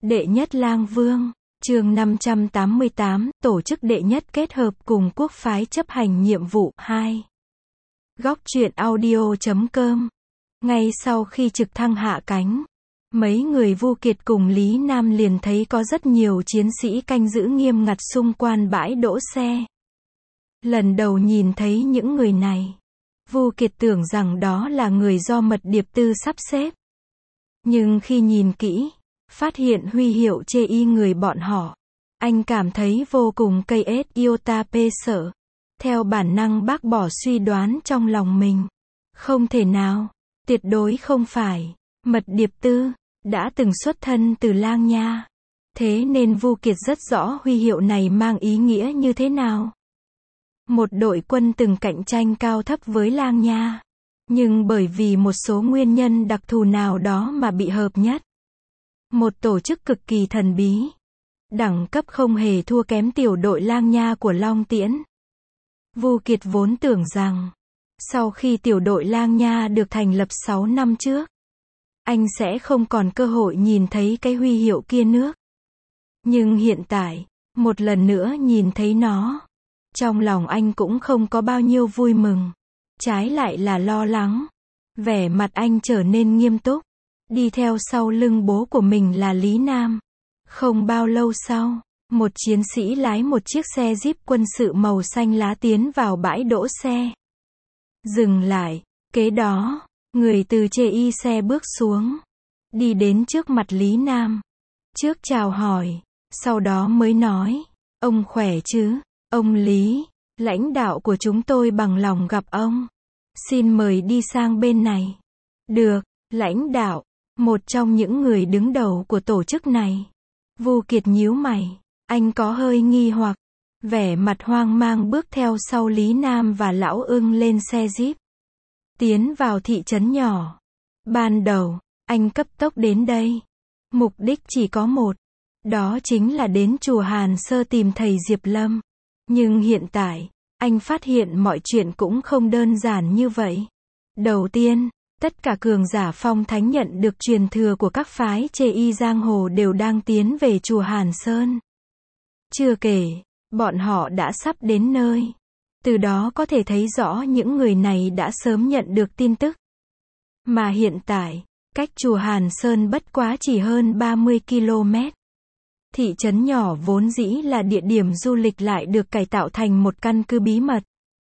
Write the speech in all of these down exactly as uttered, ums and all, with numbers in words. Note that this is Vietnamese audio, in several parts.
Đệ nhất lang vương, chương năm trăm tám mươi tám, tổ chức đệ nhất kết hợp cùng quốc phái chấp hành nhiệm vụ, hai. Góc truyện audio chấm com. Ngay sau khi trực thăng hạ cánh, mấy người Vu Kiệt cùng Lý Nam liền thấy có rất nhiều chiến sĩ canh giữ nghiêm ngặt xung quanh bãi đỗ xe. Lần đầu nhìn thấy những người này, Vu Kiệt tưởng rằng đó là người do Mật Điệp Tư sắp xếp. Nhưng khi nhìn kỹ, phát hiện huy hiệu chê y người bọn họ, anh cảm thấy vô cùng cây ết iota pê sợ. Theo bản năng bác bỏ suy đoán trong lòng mình. Không thể nào, tuyệt đối không phải. Mật Điệp Tư đã từng xuất thân từ Lang Nha. Thế nên Vu Kiệt rất rõ huy hiệu này mang ý nghĩa như thế nào. Một đội quân từng cạnh tranh cao thấp với Lang Nha, nhưng bởi vì một số nguyên nhân đặc thù nào đó mà bị hợp nhất. Một tổ chức cực kỳ thần bí, đẳng cấp không hề thua kém tiểu đội Lang Nha của Long Tiễn. Vu Kiệt vốn tưởng rằng, sau khi tiểu đội Lang Nha được thành lập sáu năm trước, anh sẽ không còn cơ hội nhìn thấy cái huy hiệu kia nước. Nhưng hiện tại, một lần nữa nhìn thấy nó, trong lòng anh cũng không có bao nhiêu vui mừng, trái lại là lo lắng. Vẻ mặt anh trở nên nghiêm túc, đi theo sau lưng bố của mình là Lý Nam. Không bao lâu sau, một chiến sĩ lái một chiếc xe Jeep quân sự màu xanh lá tiến vào bãi đỗ xe. Dừng lại, kế đó, người từ chê y xe bước xuống, đi đến trước mặt Lý Nam. Trước chào hỏi, sau đó mới nói, ông khỏe chứ, ông Lý, lãnh đạo của chúng tôi bằng lòng gặp ông. Xin mời đi sang bên này. Được, lãnh đạo, một trong những người đứng đầu của tổ chức này. Vu Kiệt nhíu mày, anh có hơi nghi hoặc, vẻ mặt hoang mang bước theo sau Lý Nam và Lão Ưng lên xe Jeep. Tiến vào thị trấn nhỏ. Ban đầu, anh cấp tốc đến đây. Mục đích chỉ có một, đó chính là đến chùa Hàn Sơ tìm thầy Diệp Lâm. Nhưng hiện tại, anh phát hiện mọi chuyện cũng không đơn giản như vậy. Đầu tiên, tất cả cường giả phong thánh nhận được truyền thừa của các phái chê y giang hồ đều đang tiến về chùa Hàn Sơn. Chưa kể, bọn họ đã sắp đến nơi. Từ đó có thể thấy rõ những người này đã sớm nhận được tin tức. Mà hiện tại, cách chùa Hàn Sơn bất quá chỉ hơn ba mươi ki lô mét. Thị trấn nhỏ vốn dĩ là địa điểm du lịch lại được cải tạo thành một căn cứ bí mật.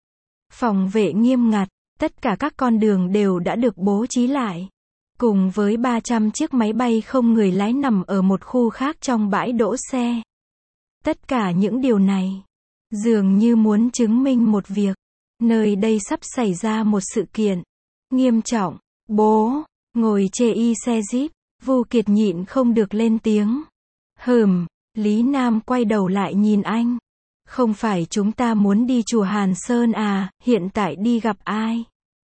Phòng vệ nghiêm ngặt, tất cả các con đường đều đã được bố trí lại. Cùng với ba trăm chiếc máy bay không người lái nằm ở một khu khác trong bãi đỗ xe. Tất cả những điều này, dường như muốn chứng minh một việc. Nơi đây sắp xảy ra một sự kiện nghiêm trọng. Bố, ngồi chê y xe Jeep, Vu Kiệt nhịn không được lên tiếng. Hừm, Lý Nam quay đầu lại nhìn anh. Không phải chúng ta muốn đi chùa Hàn Sơn à, hiện tại đi gặp ai?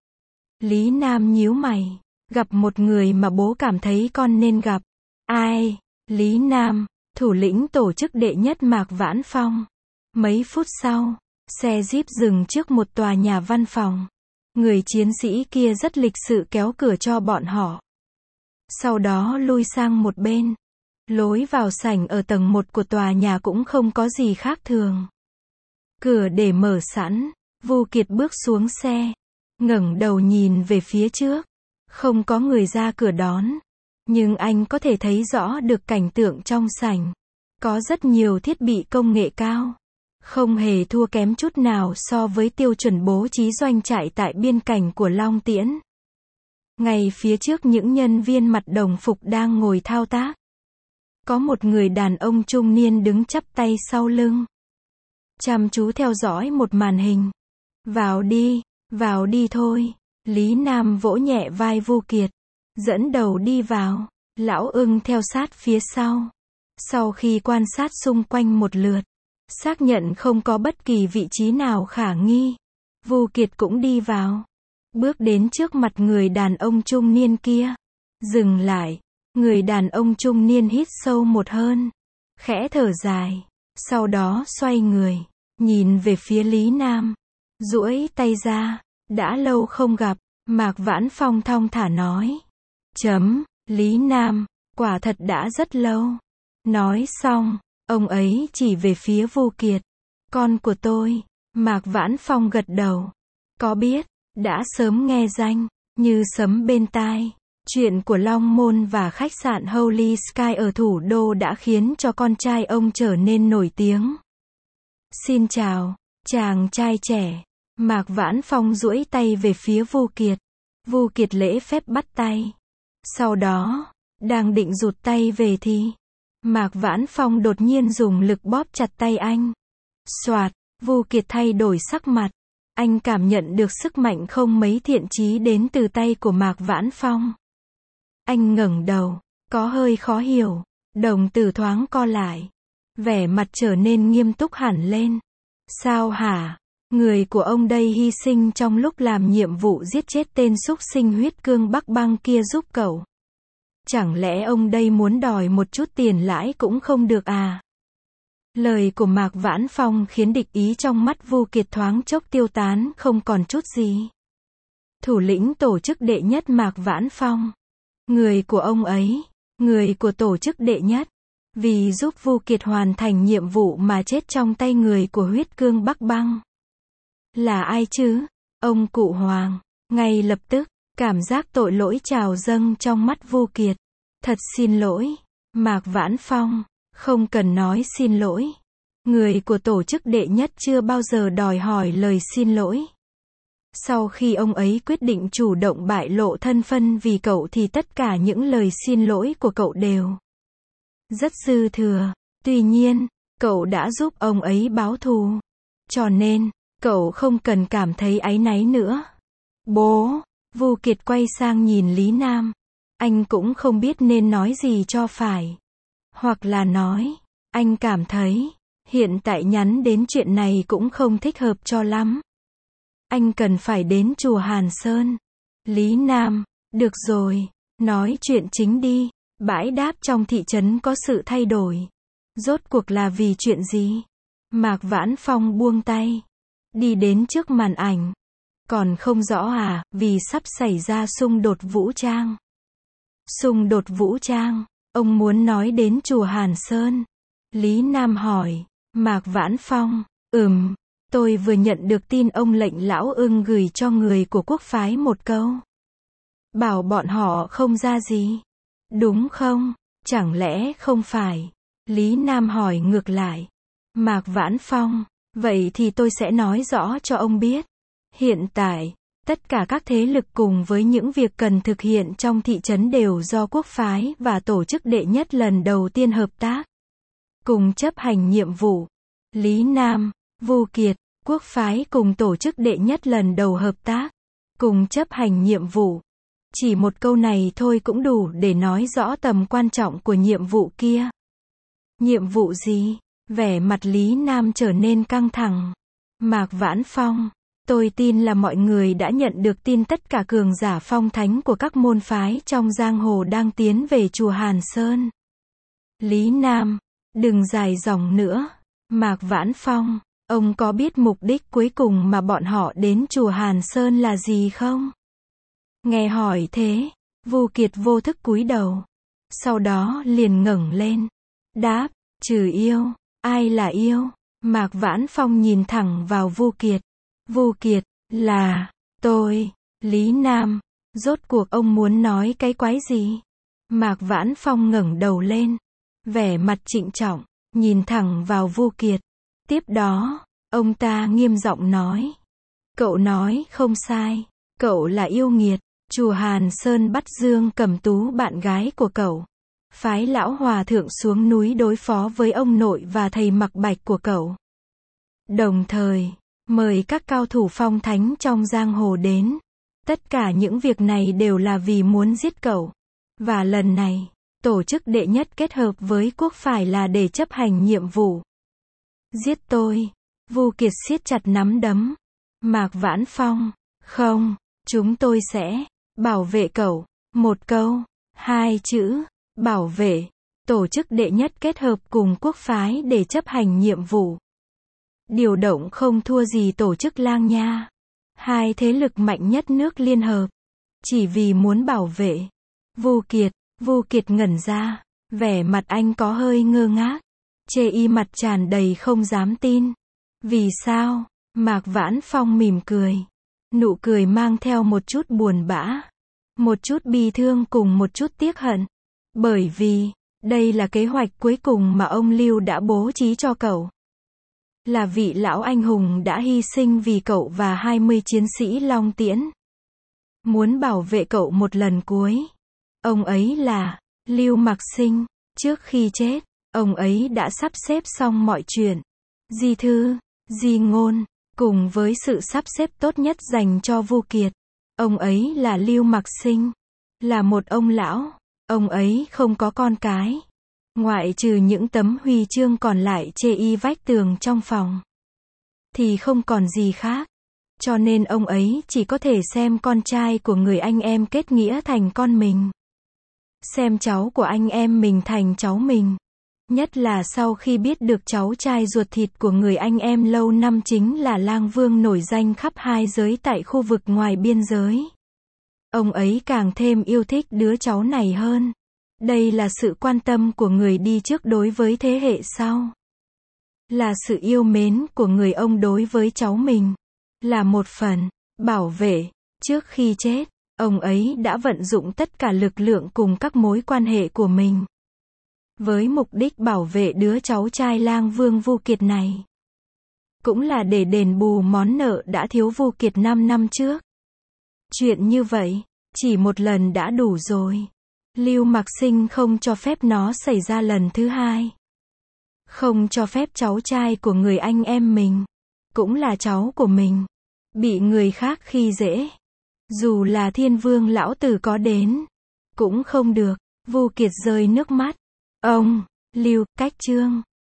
Lý Nam nhíu mày, gặp một người mà bố cảm thấy con nên gặp. Ai? Lý Nam, thủ lĩnh tổ chức đệ nhất Mạc Vãn Phong. Mấy phút sau, xe Jeep dừng trước một tòa nhà văn phòng. Người chiến sĩ kia rất lịch sự kéo cửa cho bọn họ. Sau đó lui sang một bên. Lối vào sảnh ở tầng một của tòa nhà cũng không có gì khác thường. Cửa để mở sẵn, Vu Kiệt bước xuống xe, ngẩng đầu nhìn về phía trước. Không có người ra cửa đón, nhưng anh có thể thấy rõ được cảnh tượng trong sảnh. Có rất nhiều thiết bị công nghệ cao, không hề thua kém chút nào so với tiêu chuẩn bố trí doanh trại tại biên cảnh của Long Tiễn. Ngay phía trước những nhân viên mặc đồng phục đang ngồi thao tác. Có một người đàn ông trung niên đứng chắp tay sau lưng, chăm chú theo dõi một màn hình. Vào đi, vào đi thôi. Lý Nam vỗ nhẹ vai Vu Kiệt, dẫn đầu đi vào. Lão Ưng theo sát phía sau. Sau khi quan sát xung quanh một lượt, xác nhận không có bất kỳ vị trí nào khả nghi, Vu Kiệt cũng đi vào. Bước đến trước mặt người đàn ông trung niên kia. Dừng lại. Người đàn ông trung niên hít sâu một hơi, khẽ thở dài, sau đó xoay người, nhìn về phía Lý Nam, duỗi tay ra. Đã lâu không gặp, Mạc Vãn Phong thong thả nói. Chấm, Lý Nam, quả thật đã rất lâu. Nói xong, ông ấy chỉ về phía Vu Kiệt. Con của tôi. Mạc Vãn Phong gật đầu. Có biết, đã sớm nghe danh, như sấm bên tai. Chuyện của Long Môn và khách sạn Holy Sky ở thủ đô đã khiến cho con trai ông trở nên nổi tiếng. Xin chào, chàng trai trẻ. Mạc Vãn Phong duỗi tay về phía Vu Kiệt. Vu Kiệt lễ phép bắt tay. Sau đó, đang định rụt tay về thì Mạc Vãn Phong đột nhiên dùng lực bóp chặt tay anh. Soạt, Vu Kiệt thay đổi sắc mặt. Anh cảm nhận được sức mạnh không mấy thiện chí đến từ tay của Mạc Vãn Phong. Anh ngẩng đầu, có hơi khó hiểu, đồng tử thoáng co lại. Vẻ mặt trở nên nghiêm túc hẳn lên. Sao hả? Người của ông đây hy sinh trong lúc làm nhiệm vụ giết chết tên súc sinh huyết cương Bắc Băng kia giúp cậu. Chẳng lẽ ông đây muốn đòi một chút tiền lãi cũng không được à? Lời của Mạc Vãn Phong khiến địch ý trong mắt Vu Kiệt thoáng chốc tiêu tán không còn chút gì. Thủ lĩnh tổ chức đệ nhất Mạc Vãn Phong. Người của ông ấy, người của tổ chức đệ nhất, vì giúp Vu Kiệt hoàn thành nhiệm vụ mà chết trong tay người của huyết cương Bắc Băng. Là ai chứ? Ông cụ Hoàng. Ngay lập tức, cảm giác tội lỗi trào dâng trong mắt Vu Kiệt. Thật xin lỗi, Mạc Vãn Phong, không cần nói xin lỗi. Người của tổ chức đệ nhất chưa bao giờ đòi hỏi lời xin lỗi. Sau khi ông ấy quyết định chủ động bại lộ thân phận vì cậu thì tất cả những lời xin lỗi của cậu đều rất dư thừa. Tuy nhiên, cậu đã giúp ông ấy báo thù. Cho nên, cậu không cần cảm thấy áy náy nữa. Bố, Vu Kiệt quay sang nhìn Lý Nam. Anh cũng không biết nên nói gì cho phải. Hoặc là nói, anh cảm thấy, hiện tại nhắn đến chuyện này cũng không thích hợp cho lắm. Anh cần phải đến chùa Hàn Sơn. Lý Nam, được rồi, nói chuyện chính đi. Bãi đáp trong thị trấn có sự thay đổi. Rốt cuộc là vì chuyện gì? Mạc Vãn Phong buông tay. Đi đến trước màn ảnh. Còn không rõ à, vì sắp xảy ra xung đột vũ trang. Xung đột vũ trang, ông muốn nói đến chùa Hàn Sơn. Lý Nam hỏi. Mạc Vãn Phong, ừm, tôi vừa nhận được tin ông lệnh lão ưng gửi cho người của quốc phái một câu. Bảo bọn họ không ra gì. Đúng không? Chẳng lẽ không phải? Lý Nam hỏi ngược lại. Mạc Vãn Phong, vậy thì tôi sẽ nói rõ cho ông biết. Hiện tại, tất cả các thế lực cùng với những việc cần thực hiện trong thị trấn đều do quốc phái và tổ chức đệ nhất lần đầu tiên hợp tác. Cùng chấp hành nhiệm vụ. Lý Nam, Vu Kiệt, quốc phái cùng tổ chức đệ nhất lần đầu hợp tác. Cùng chấp hành nhiệm vụ. Chỉ một câu này thôi cũng đủ để nói rõ tầm quan trọng của nhiệm vụ kia. Nhiệm vụ gì? Vẻ mặt Lý Nam trở nên căng thẳng. Mạc Vãn Phong, tôi tin là mọi người đã nhận được tin tất cả cường giả phong thánh của các môn phái trong giang hồ đang tiến về chùa Hàn Sơn. Lý Nam, đừng dài dòng nữa. Mạc Vãn Phong, ông có biết mục đích cuối cùng mà bọn họ đến chùa Hàn Sơn là gì không? Nghe hỏi thế, Vu Kiệt vô thức cúi đầu. Sau đó liền ngẩng lên. Đáp, trừ yêu, ai là yêu? Mạc Vãn Phong nhìn thẳng vào Vu Kiệt. Vu Kiệt, là, tôi, Lý Nam. Rốt cuộc ông muốn nói cái quái gì? Mạc Vãn Phong ngẩng đầu lên. Vẻ mặt trịnh trọng, nhìn thẳng vào Vu Kiệt. Tiếp đó, ông ta nghiêm giọng nói. Cậu nói không sai. Cậu là yêu nghiệt. Chùa Hàn Sơn bắt Dương Cẩm Tú bạn gái của cậu. Phái lão hòa thượng xuống núi đối phó với ông nội và thầy Mặc Bạch của cậu. Đồng thời, mời các cao thủ phong thánh trong giang hồ đến. Tất cả những việc này đều là vì muốn giết cậu. Và lần này, tổ chức đệ nhất kết hợp với quốc phải là để chấp hành nhiệm vụ. Giết tôi. Vu Kiệt siết chặt nắm đấm. Mạc Vãn Phong, không, chúng tôi sẽ bảo vệ cậu. Một câu, hai chữ, bảo vệ. Tổ chức đệ nhất kết hợp cùng quốc phái để chấp hành nhiệm vụ. Điều động không thua gì tổ chức Lang Nha. Hai thế lực mạnh nhất nước liên hợp. Chỉ vì muốn bảo vệ. Vu Kiệt, Vu Kiệt ngẩn ra. Vẻ mặt anh có hơi ngơ ngác. Chê Y mặt tràn đầy không dám tin. Vì sao? Mạc Vãn Phong mỉm cười. Nụ cười mang theo một chút buồn bã, một chút bi thương cùng một chút tiếc hận. Bởi vì, đây là kế hoạch cuối cùng mà ông Lưu đã bố trí cho cậu. Là vị lão anh hùng đã hy sinh vì cậu và hai mươi chiến sĩ Long Tiễn. Muốn bảo vệ cậu một lần cuối. Ông ấy là Lưu Mặc Sinh. Trước khi chết, ông ấy đã sắp xếp xong mọi chuyện. Di thư, di ngôn, cùng với sự sắp xếp tốt nhất dành cho Vu Kiệt. Ông ấy là Lưu Mặc Sinh. Là một ông lão. Ông ấy không có con cái. Ngoại trừ những tấm huy chương còn lại chê y vách tường trong phòng. Thì không còn gì khác. Cho nên ông ấy chỉ có thể xem con trai của người anh em kết nghĩa thành con mình. Xem cháu của anh em mình thành cháu mình. Nhất là sau khi biết được cháu trai ruột thịt của người anh em lâu năm chính là lang vương nổi danh khắp hai giới tại khu vực ngoài biên giới. Ông ấy càng thêm yêu thích đứa cháu này hơn. Đây là sự quan tâm của người đi trước đối với thế hệ sau. Là sự yêu mến của người ông đối với cháu mình. Là một phần bảo vệ. Trước khi chết, ông ấy đã vận dụng tất cả lực lượng cùng các mối quan hệ của mình. Với mục đích bảo vệ đứa cháu trai lang vương Vu Kiệt này. Cũng là để đền bù món nợ đã thiếu Vu Kiệt năm năm trước. Chuyện như vậy, chỉ một lần đã đủ rồi. Lưu Mặc Sinh không cho phép nó xảy ra lần thứ hai. Không cho phép cháu trai của người anh em mình, cũng là cháu của mình, bị người khác khi dễ. Dù là Thiên Vương lão tử có đến, cũng không được. Vu Kiệt rơi nước mắt. Ông, Lưu, cách chương.